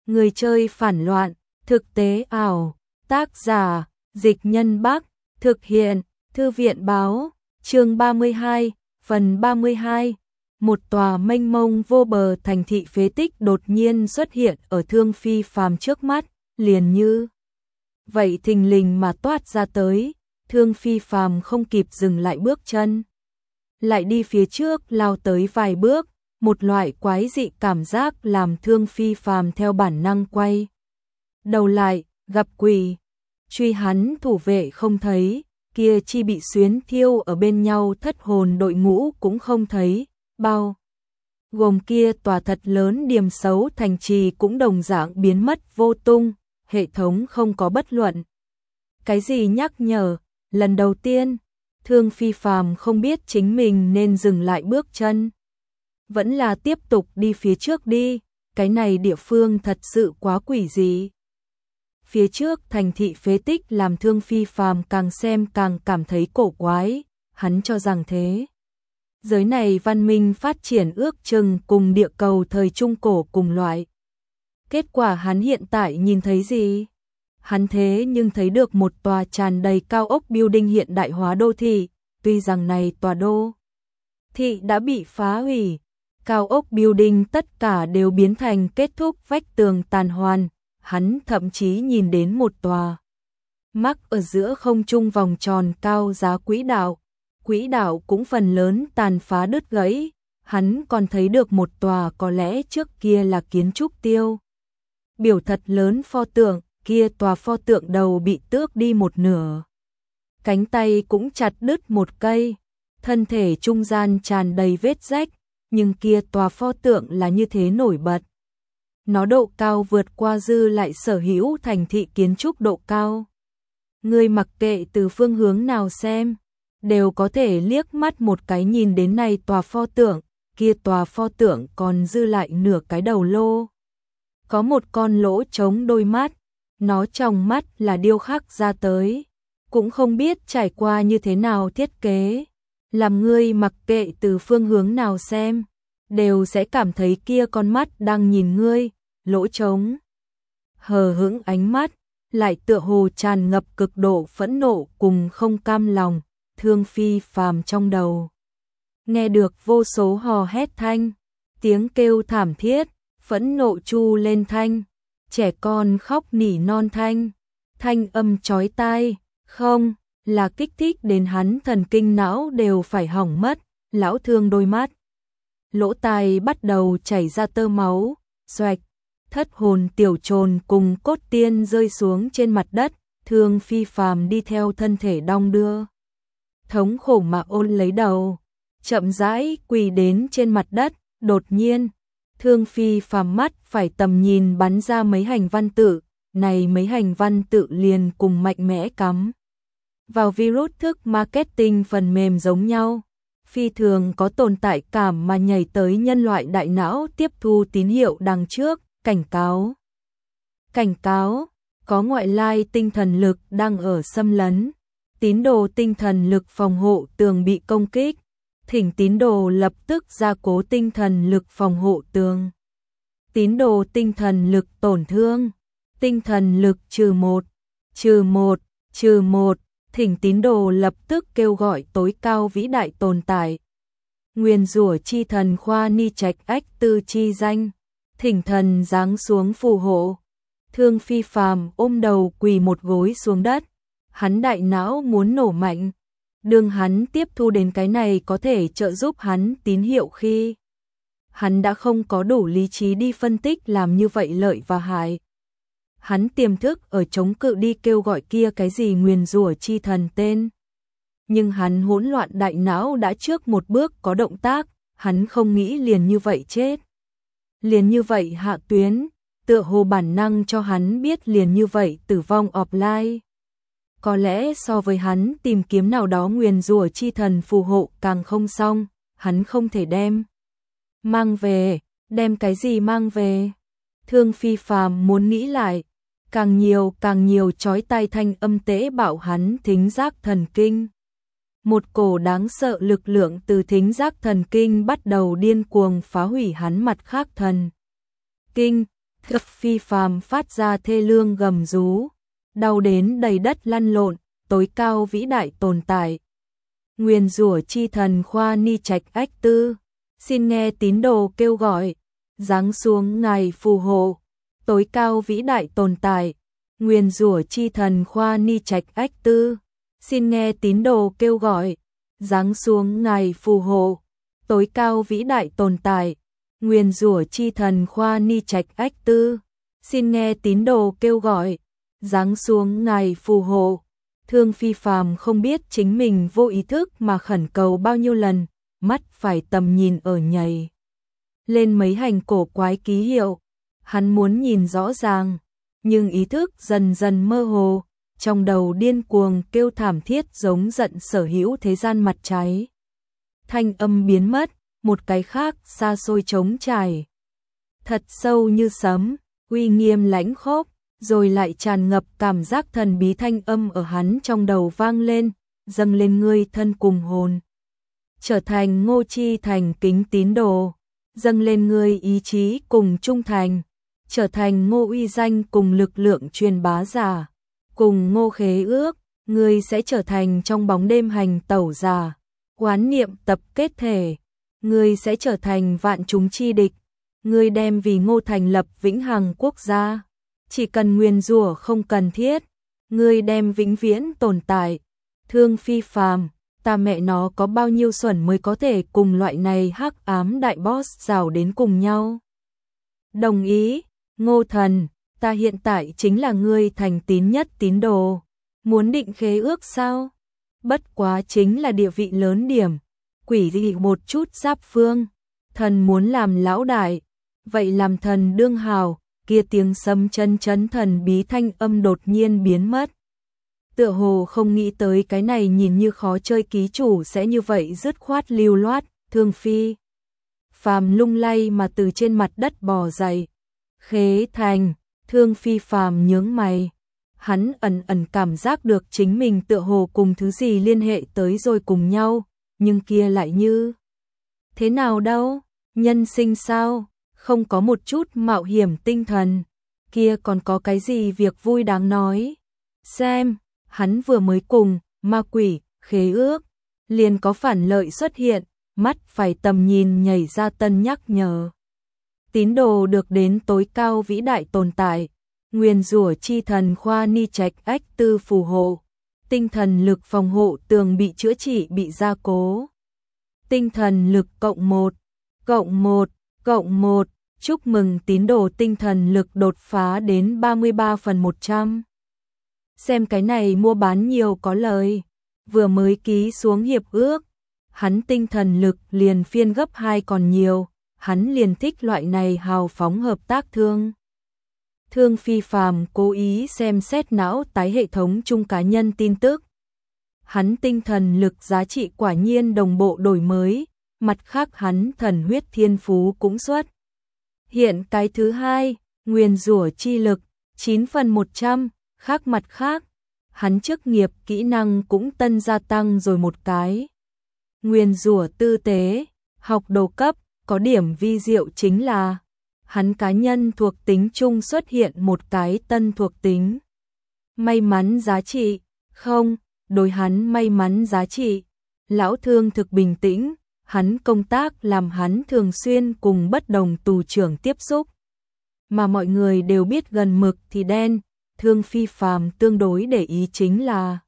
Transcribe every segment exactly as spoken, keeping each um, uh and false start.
Người chơi phản loạn, thực tế ảo, tác giả, Dịch Nhân Bắc, thực hiện, Thư viện báo, chương ba mươi hai, phần ba mươi hai. Một tòa mênh mông vô bờ thành thị phế tích đột nhiên xuất hiện ở Thương Phi Phàm trước mắt, liền như vậy thình lình mà toát ra tới, Thương Phi Phàm không kịp dừng lại bước chân. Lại đi phía trước lao tới vài bước, một loại quái dị cảm giác làm Thương Phi Phàm theo bản năng quay đầu lại, gặp quỷ. Truy hắn thủ vệ không thấy, kia chi bị xuyến thiêu ở bên nhau thất hồn đội ngũ cũng không thấy, bao gồm kia tòa thật lớn điểm xấu thành trì cũng đồng dạng biến mất vô tung, hệ thống không có bất luận cái gì nhắc nhở. Lần đầu tiên, Thương Phi Phàm không biết chính mình nên dừng lại bước chân, vẫn là tiếp tục đi phía trước đi, cái này địa phương thật sự quá quỷ dị. Phía trước thành thị phế tích làm Thương Phi Phàm càng xem càng cảm thấy cổ quái, hắn cho rằng thế giới này văn minh phát triển ước chừng cùng địa cầu thời trung cổ cùng loại. Kết quả hắn hiện tại nhìn thấy gì? Hắn thế nhưng thấy được một tòa tràn đầy cao ốc building hiện đại hóa đô thị, tuy rằng này tòa đô thị đã bị phá hủy, cao ốc building tất cả đều biến thành kết thúc vách tường tàn hoàn, hắn thậm chí nhìn đến một tòa mắc ở giữa không trung vòng tròn cao giá quỹ đạo, quỹ đạo cũng phần lớn tàn phá đứt gãy, hắn còn thấy được một tòa có lẽ trước kia là kiến trúc tiêu biểu thật lớn pho tượng, kia tòa pho tượng đầu bị tước đi một nửa, cánh tay cũng chặt đứt một cây, thân thể trung gian tràn đầy vết rách, nhưng kia tòa pho tượng là như thế nổi bật. Nó độ cao vượt qua dư lại sở hữu thành thị kiến trúc độ cao. Người mặc kệ từ phương hướng nào xem, đều có thể liếc mắt một cái nhìn đến này tòa pho tượng, kia tòa pho tượng còn dư lại nửa cái đầu lô. Có một con lỗ trống đôi mắt, nó trong mắt là điêu khắc ra tới, cũng không biết trải qua như thế nào thiết kế. Làm ngươi mặc kệ từ phương hướng nào xem, đều sẽ cảm thấy kia con mắt đang nhìn ngươi, lỗ trống. Hờ hững ánh mắt, lại tựa hồ tràn ngập cực độ phẫn nộ cùng không cam lòng, Thương Phi Phàm trong đầu. Nghe được vô số hò hét thanh, tiếng kêu thảm thiết, phẫn nộ chu lên thanh, trẻ con khóc nỉ non thanh, thanh âm chói tai, không, là kích thích đến hắn thần kinh não đều phải hỏng mất, lão Thương đôi mắt. Lỗ tai bắt đầu chảy ra tơ máu, xoạch, thất hồn tiểu trồn cùng cốt tiên rơi xuống trên mặt đất, Thương Phi Phàm đi theo thân thể đong đưa. Thống khổ mà ôn lấy đầu, chậm rãi quỳ đến trên mặt đất, đột nhiên, Thương Phi Phàm mắt phải tầm nhìn bắn ra mấy hành văn tự, này mấy hành văn tự liền cùng mạnh mẽ cắm vào virus thức marketing phần mềm giống nhau, phi thường có tồn tại cảm mà nhảy tới nhân loại đại não tiếp thu tín hiệu đằng trước, cảnh cáo. Cảnh cáo, có ngoại lai tinh thần lực đang ở xâm lấn, tín đồ tinh thần lực phòng hộ tường bị công kích, thỉnh tín đồ lập tức gia cố tinh thần lực phòng hộ tường. Tín đồ tinh thần lực tổn thương, tinh thần lực trừ một, trừ một, trừ một. Thỉnh tín đồ lập tức kêu gọi tối cao vĩ đại tồn tại. Nguyên rủa chi thần khoa ni trạch ách tư chi danh, thỉnh thần giáng xuống phù hộ. Thương Phi Phàm ôm đầu quỳ một gối xuống đất, hắn đại não muốn nổ mạnh. Đương hắn tiếp thu đến cái này có thể trợ giúp hắn tín hiệu khi hắn đã không có đủ lý trí đi phân tích làm như vậy lợi và hại. Hắn tiềm thức ở chống cự đi kêu gọi kia cái gì nguyền rủa chi thần tên. Nhưng hắn hỗn loạn đại não đã trước một bước có động tác, hắn không nghĩ liền như vậy chết. Liền như vậy hạ tuyến, tựa hồ bản năng cho hắn biết liền như vậy tử vong offline. Có lẽ so với hắn tìm kiếm nào đó nguyền rủa chi thần phù hộ càng không xong, hắn không thể đem. Mang về, đem cái gì mang về? Thương Phi Phàm muốn nghĩ lại. Càng nhiều càng nhiều chói tai thanh âm tế bạo hắn thính giác thần kinh. Một cổ đáng sợ lực lượng từ thính giác thần kinh bắt đầu điên cuồng phá hủy hắn mặt khác thần kinh, Thức Phi Phàm phát ra thê lương gầm rú, đau đến đầy đất lăn lộn, tối cao vĩ đại tồn tại. Nguyền rủa chi thần Khoa Ni Trạch Ách Tư, xin nghe tín đồ kêu gọi, giáng xuống ngài phù hộ, tối cao vĩ đại tồn tại. Nguyền rủa chi thần Khoa Ni Trạch Ách Tư, xin nghe tín đồ kêu gọi, giáng xuống ngài phù hộ, tối cao vĩ đại tồn tại. Nguyền rủa chi thần Khoa Ni Trạch Ách Tư, xin nghe tín đồ kêu gọi, giáng xuống ngài phù hộ. Thương Phi Phàm không biết chính mình vô ý thức mà khẩn cầu bao nhiêu lần, mắt phải tầm nhìn ở nhảy lên mấy hành cổ quái ký hiệu. Hắn muốn nhìn rõ ràng, nhưng ý thức dần dần mơ hồ, trong đầu điên cuồng kêu thảm thiết giống giận sở hữu thế gian mặt trái. Thanh âm biến mất, một cái khác xa xôi trống trải, thật sâu như sấm, uy nghiêm lãnh khốc, rồi lại tràn ngập cảm giác thần bí. Thanh âm ở hắn trong đầu vang lên, dâng lên ngươi thân cùng hồn, trở thành Ngô Chi thành kính tín đồ, dâng lên ngươi ý chí cùng trung thành, trở thành Ngô uy danh cùng lực lượng truyền bá giả, cùng Ngô khế ước, ngươi sẽ trở thành trong bóng đêm hành tẩu giả, oán niệm tập kết thể, ngươi sẽ trở thành vạn chúng chi địch, ngươi đem vì Ngô thành lập vĩnh hằng quốc gia, chỉ cần nguyền rủa không cần thiết, ngươi đem vĩnh viễn tồn tại. Thương Phi Phàm, ta mẹ nó có bao nhiêu xuẩn mới có thể cùng loại này hắc ám đại boss rào đến cùng nhau. Đồng ý, Ngô thần, ta hiện tại chính là ngươi thành tín nhất tín đồ. Muốn định khế ước sao? Bất quá chính là địa vị lớn điểm, quỷ dị một chút giáp phương. Thần muốn làm lão đại, vậy làm thần đương hào. Kia tiếng sấm chân chấn thần bí thanh âm đột nhiên biến mất. Tựa hồ không nghĩ tới cái này nhìn như khó chơi ký chủ sẽ như vậy dứt khoát lưu loát. Thương Phi Phàm lung lay mà từ trên mặt đất bò dậy. Khế thành, Thương Phi Phàm nhướng mày. Hắn ẩn ẩn cảm giác được chính mình tựa hồ cùng thứ gì liên hệ tới rồi cùng nhau, nhưng kia lại như thế nào đâu, nhân sinh sao, không có một chút mạo hiểm tinh thần, kia còn có cái gì việc vui đáng nói. Xem, hắn vừa mới cùng ma quỷ khế ước, liền có phản lợi xuất hiện, mắt phải tầm nhìn nhảy ra tân nhắc nhở. Tín đồ được đến tối cao vĩ đại tồn tại, nguyền rủa chi thần Khoa Ni Trạch Ách Tư phù hộ, tinh thần lực phòng hộ tường bị chữa trị bị gia cố. Tinh thần lực cộng một, cộng một, cộng một, chúc mừng tín đồ tinh thần lực đột phá đến ba mươi ba phần một trăm. Xem cái này mua bán nhiều có lời, vừa mới ký xuống hiệp ước, hắn tinh thần lực liền phiên gấp hai còn nhiều, hắn liền thích loại này hào phóng hợp tác thương. Thương Phi Phàm cố ý xem xét não tái hệ thống chung cá nhân tin tức. Hắn tinh thần lực giá trị quả nhiên đồng bộ đổi mới, mặt khác hắn thần huyết thiên phú cũng xuất. Hiện cái thứ hai, nguyền rủa chi lực, chín phần một trăm, khác mặt khác, hắn chức nghiệp kỹ năng cũng tân gia tăng rồi một cái. Nguyền rủa tư tế, học đồ cấp, có điểm vi diệu chính là hắn cá nhân thuộc tính chung xuất hiện một cái tân thuộc tính. May mắn giá trị, không, đối hắn may mắn giá trị. Lão Thương thực bình tĩnh, hắn công tác làm hắn thường xuyên cùng bất đồng tù trưởng tiếp xúc. Mà mọi người đều biết gần mực thì đen, Thương Phi Phàm tương đối để ý chính là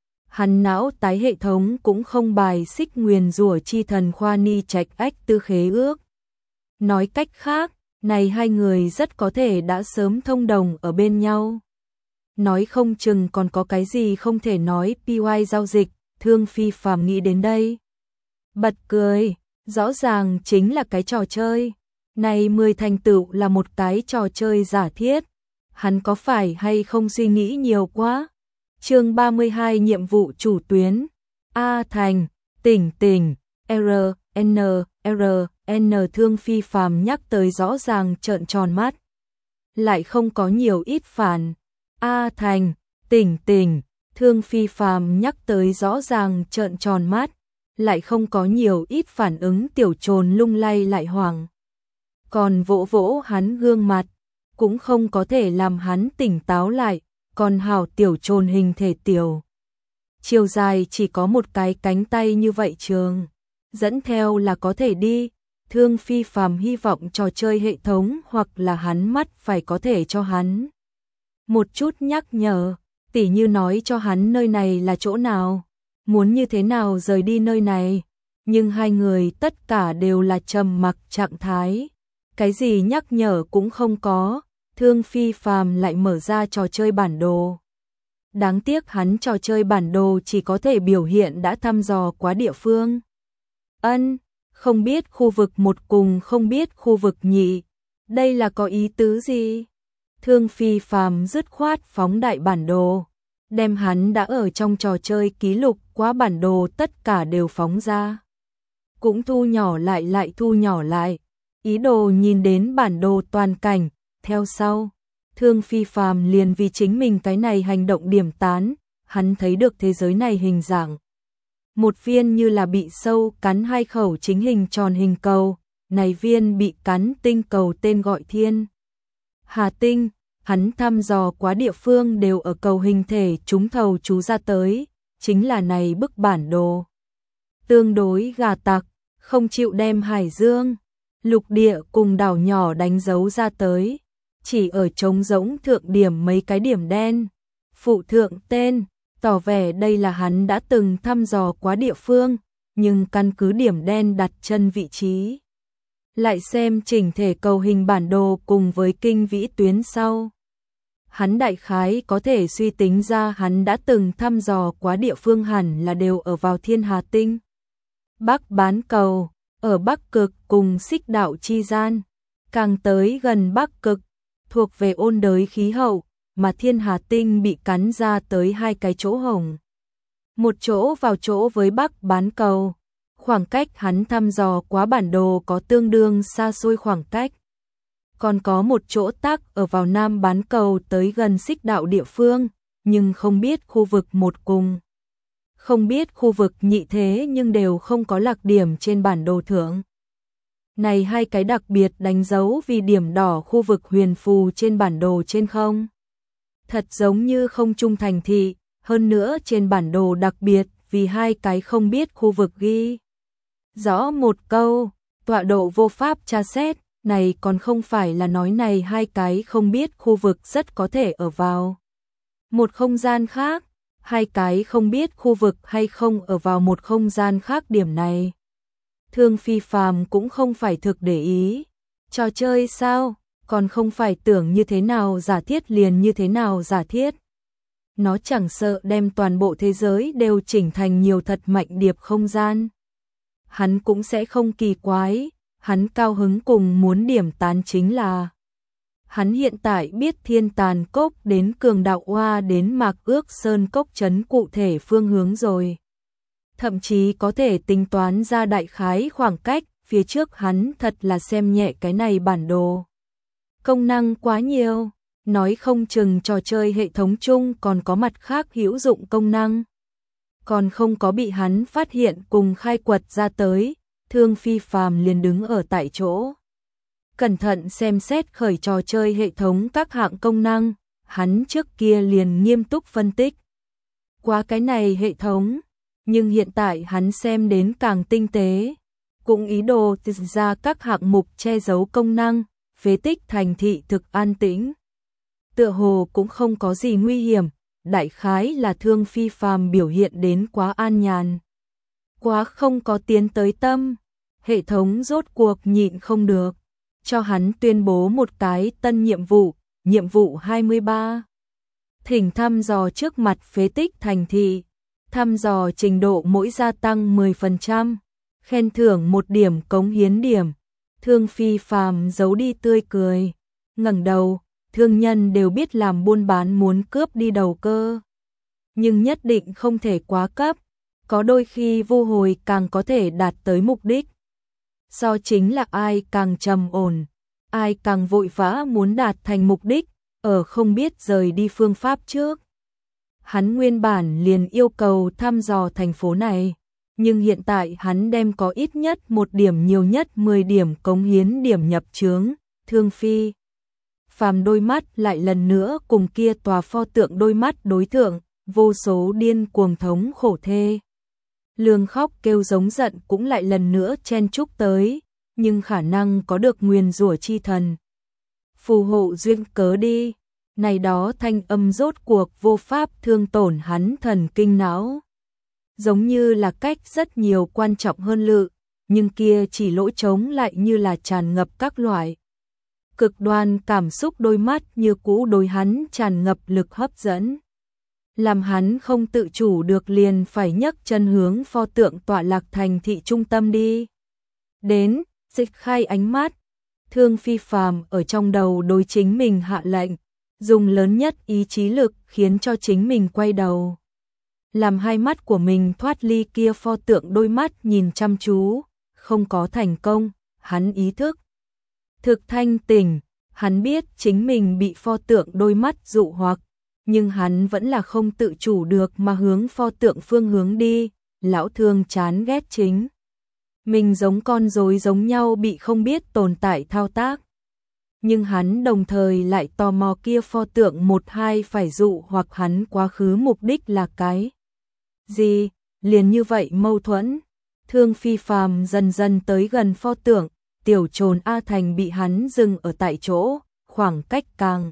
hắn não tái hệ thống cũng không bài xích nguyền rủa chi thần Khoa Ni Trạch Ách Tư khế ước. Nói cách khác, này hai người rất có thể đã sớm thông đồng ở bên nhau. Nói không chừng còn có cái gì không thể nói pê i giao dịch, Thương Phi Phàm nghĩ đến đây. Bật cười, rõ ràng chính là cái trò chơi. Này mười thành tựu là một cái trò chơi giả thiết. Hắn có phải hay không suy nghĩ nhiều quá? Chương ba mươi hai nhiệm vụ chủ tuyến. A Thành, tỉnh tỉnh, R, N, R, N Thương Phi Phàm nhắc tới rõ ràng trợn tròn mắt. Lại không có nhiều ít phản. A Thành, tỉnh tỉnh, Thương Phi Phàm nhắc tới rõ ràng trợn tròn mắt. Lại không có nhiều ít phản ứng tiểu trồn lung lay lại hoảng. Còn vỗ vỗ hắn gương mặt. cũng không có thể làm hắn tỉnh táo lại, còn hảo tiểu trồn hình thể tiểu. Chiều dài chỉ có một cái cánh tay như vậy trường, dẫn theo là có thể đi. Thương Phi Phàm hy vọng trò chơi hệ thống hoặc là hắn mắt phải có thể cho hắn một chút nhắc nhở, tỉ như nói cho hắn nơi này là chỗ nào, muốn như thế nào rời đi nơi này, nhưng hai người tất cả đều là trầm mặc trạng thái, cái gì nhắc nhở cũng không có. Thương Phi Phàm lại mở ra trò chơi bản đồ. Đáng tiếc hắn trò chơi bản đồ chỉ có thể biểu hiện đã thăm dò quá địa phương. Ân, không biết khu vực một cùng không biết khu vực nhị. Đây là có ý tứ gì? Thương Phi Phàm dứt khoát phóng đại bản đồ, đem hắn đã ở trong trò chơi ký lục quá bản đồ tất cả đều phóng ra. Cũng thu nhỏ lại lại thu nhỏ lại, ý đồ nhìn đến bản đồ toàn cảnh, theo sau. Thương Phi Phàm liền vì chính mình cái này hành động điểm tán, hắn thấy được thế giới này hình dạng. Một viên như là bị sâu cắn hai khẩu chính hình tròn hình cầu, này viên bị cắn tinh cầu tên gọi Thiên Hà Tinh, hắn thăm dò quá địa phương đều ở cầu hình thể trúng thầu chú ra tới, chính là này bức bản đồ. Tương đối gà tặc, không chịu đem hải dương, lục địa cùng đảo nhỏ đánh dấu ra tới, chỉ ở trống rỗng thượng điểm mấy cái điểm đen, phụ thượng tên, tỏ vẻ đây là hắn đã từng thăm dò quá địa phương, nhưng căn cứ điểm đen đặt chân vị trí. Lại xem chỉnh thể cầu hình bản đồ cùng với kinh vĩ tuyến sau. Hắn đại khái có thể suy tính ra hắn đã từng thăm dò quá địa phương hẳn là đều ở vào Thiên Hà Tinh. Bắc bán cầu, ở Bắc Cực cùng Xích Đạo chi gian, càng tới gần Bắc Cực, thuộc về ôn đới khí hậu, mà Thiên Hà Tinh bị cắn ra tới hai cái chỗ hổng. Một chỗ vào chỗ với Bắc bán cầu, khoảng cách hắn thăm dò quá bản đồ có tương đương xa xôi khoảng cách. Còn có một chỗ tắc ở vào Nam bán cầu tới gần Xích Đạo địa phương, nhưng không biết khu vực một cùng. Không biết khu vực nhị thế nhưng đều không có lạc điểm trên bản đồ thượng. Này hai cái đặc biệt đánh dấu vì điểm đỏ khu vực huyền phù trên bản đồ trên không. Thật giống như không trung thành thị, hơn nữa trên bản đồ đặc biệt vì hai cái không biết khu vực ghi. Rõ một câu, tọa độ vô pháp tra xét, này còn không phải là nói này hai cái không biết khu vực rất có thể ở vào một không gian khác, hai cái không biết khu vực hay không ở vào một không gian khác điểm này. Thương Phi Phàm cũng không phải thực để ý, trò chơi sao, còn không phải tưởng như thế nào giả thiết liền như thế nào giả thiết. Nó chẳng sợ đem toàn bộ thế giới đều chỉnh thành nhiều thật mạnh điệp không gian. Hắn cũng sẽ không kỳ quái, hắn cao hứng cùng muốn điểm tán chính là hắn hiện tại biết Thiên Tàn Cốc đến Cường Đạo Oa đến Mạc Ước Sơn Cốc trấn cụ thể phương hướng rồi. Thậm chí có thể tính toán ra đại khái khoảng cách, phía trước hắn thật là xem nhẹ cái này bản đồ. Công năng quá nhiều, nói không chừng trò chơi hệ thống chung còn có mặt khác hữu dụng công năng. Còn không có bị hắn phát hiện cùng khai quật ra tới, Thương Phi Phàm liền đứng ở tại chỗ. Cẩn thận xem xét khởi trò chơi hệ thống các hạng công năng, hắn trước kia liền nghiêm túc phân tích. Qua cái này hệ thống, nhưng hiện tại hắn xem đến càng tinh tế, cũng ý đồ ra các hạng mục che giấu công năng, phế tích thành thị thực an tĩnh. Tựa hồ cũng không có gì nguy hiểm, đại khái là Thương Phi Phàm biểu hiện đến quá an nhàn. Quá không có tiến tới tâm, hệ thống rốt cuộc nhịn không được, cho hắn tuyên bố một cái tân nhiệm vụ, nhiệm vụ hai mươi ba. Thỉnh thăm dò trước mặt phế tích thành thị, thăm dò trình độ mỗi gia tăng mười phần trăm, khen thưởng một điểm cống hiến điểm. Thương Phi Phàm giấu đi tươi cười, ngẩng đầu, thương nhân đều biết làm buôn bán muốn cướp đi đầu cơ. Nhưng nhất định không thể quá cấp, có đôi khi vô hồi càng có thể đạt tới mục đích. Do chính là ai càng trầm ổn, ai càng vội vã muốn đạt thành mục đích, ở không biết rời đi phương pháp trước. Hắn nguyên bản liền yêu cầu thăm dò thành phố này, nhưng hiện tại hắn đem có ít nhất một điểm nhiều nhất mười điểm cống hiến điểm nhập chướng, Thương Phi Phàm đôi mắt lại lần nữa cùng kia tòa pho tượng đôi mắt đối thượng, vô số điên cuồng thống khổ thê. Lương khóc kêu giống giận cũng lại lần nữa chen chúc tới, nhưng khả năng có được nguyền rủa chi thần. Phù hộ duyên cớ đi, này đó thanh âm rốt cuộc vô pháp thương tổn hắn thần kinh não. Giống như là cách rất nhiều quan trọng hơn lự, nhưng kia chỉ lỗ trống lại như là tràn ngập các loại. Cực đoan cảm xúc đôi mắt như cũ đối hắn tràn ngập lực hấp dẫn. Làm hắn không tự chủ được liền phải nhấc chân hướng pho tượng tọa lạc thành thị trung tâm đi. Đến, dịch khai ánh mắt, Thương Phi Phàm ở trong đầu đối chính mình hạ lệnh, dùng lớn nhất ý chí lực khiến cho chính mình quay đầu. Làm hai mắt của mình thoát ly kia pho tượng đôi mắt nhìn chăm chú, không có thành công, hắn ý thức. Thực thanh tỉnh, hắn biết chính mình bị pho tượng đôi mắt dụ hoặc, nhưng hắn vẫn là không tự chủ được mà hướng pho tượng phương hướng đi, lão Thương chán ghét chính. Mình giống con rối giống nhau bị không biết tồn tại thao tác. Nhưng hắn đồng thời lại tò mò kia pho tượng một hai phải dụ hoặc hắn quá khứ mục đích là cái gì, liền như vậy mâu thuẫn. Thương Phi Phàm dần dần tới gần pho tượng, tiểu trồn A Thành bị hắn dừng ở tại chỗ, khoảng cách càng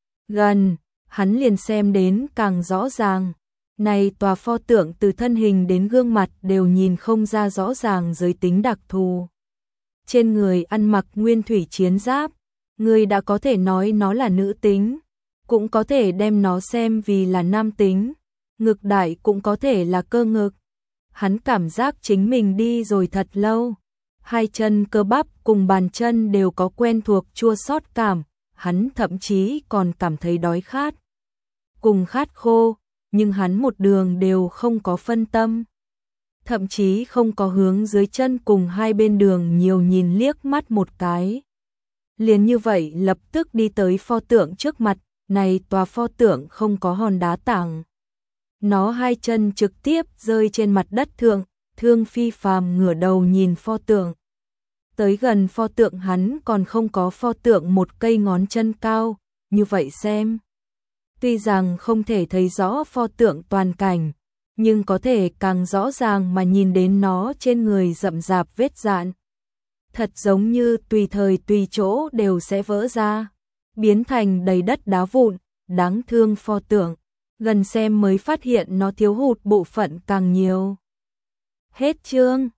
gần, hắn liền xem đến càng rõ ràng. Này tòa pho tượng từ thân hình đến gương mặt đều nhìn không ra rõ ràng giới tính đặc thù. Trên người ăn mặc nguyên thủy chiến giáp, người đã có thể nói nó là nữ tính, cũng có thể đem nó xem vì là nam tính, ngực đại cũng có thể là cơ ngực. Hắn cảm giác chính mình đi rồi thật lâu, hai chân cơ bắp cùng bàn chân đều có quen thuộc chua xót cảm, hắn thậm chí còn cảm thấy đói khát. Cùng khát khô, nhưng hắn một đường đều không có phân tâm. Thậm chí không có hướng dưới chân cùng hai bên đường nhiều nhìn liếc mắt một cái. Liền như vậy lập tức đi tới pho tượng trước mặt, này tòa pho tượng không có hòn đá tảng. Nó hai chân trực tiếp rơi trên mặt đất thượng, Thương Phi Phàm ngửa đầu nhìn pho tượng. Tới gần pho tượng hắn còn không có pho tượng một cây ngón chân cao, như vậy xem. Tuy rằng không thể thấy rõ pho tượng toàn cảnh, nhưng có thể càng rõ ràng mà nhìn đến nó trên người rậm rạp vết dạn. Thật giống như tùy thời tùy chỗ đều sẽ vỡ ra, biến thành đầy đất đá vụn, đáng thương pho tượng. Gần xem mới phát hiện nó thiếu hụt bộ phận càng nhiều. Hết chương.